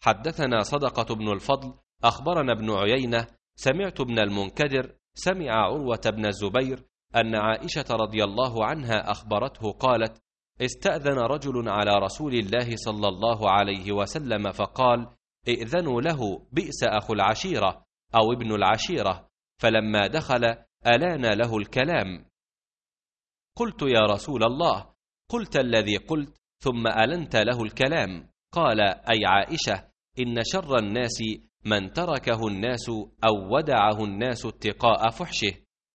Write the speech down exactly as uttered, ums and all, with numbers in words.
حدثنا صدقة بن الفضل أخبرنا ابن عيينة سمعت ابن المنكدر سمع عروة بن الزبير أن عائشة رضي الله عنها أخبرته قالت: استأذن رجل على رسول الله صلى الله عليه وسلم فقال: ائذنوا له بئس أخو العشيرة أو ابن العشيرة، فلما دخل ألان له الكلام. قلت: يا رسول الله، قلت الذي قلت ثم ألنت له الكلام. قال: أي عائشة، إن شر الناس من تركه الناس أو ودعه الناس اتقاء فحشه،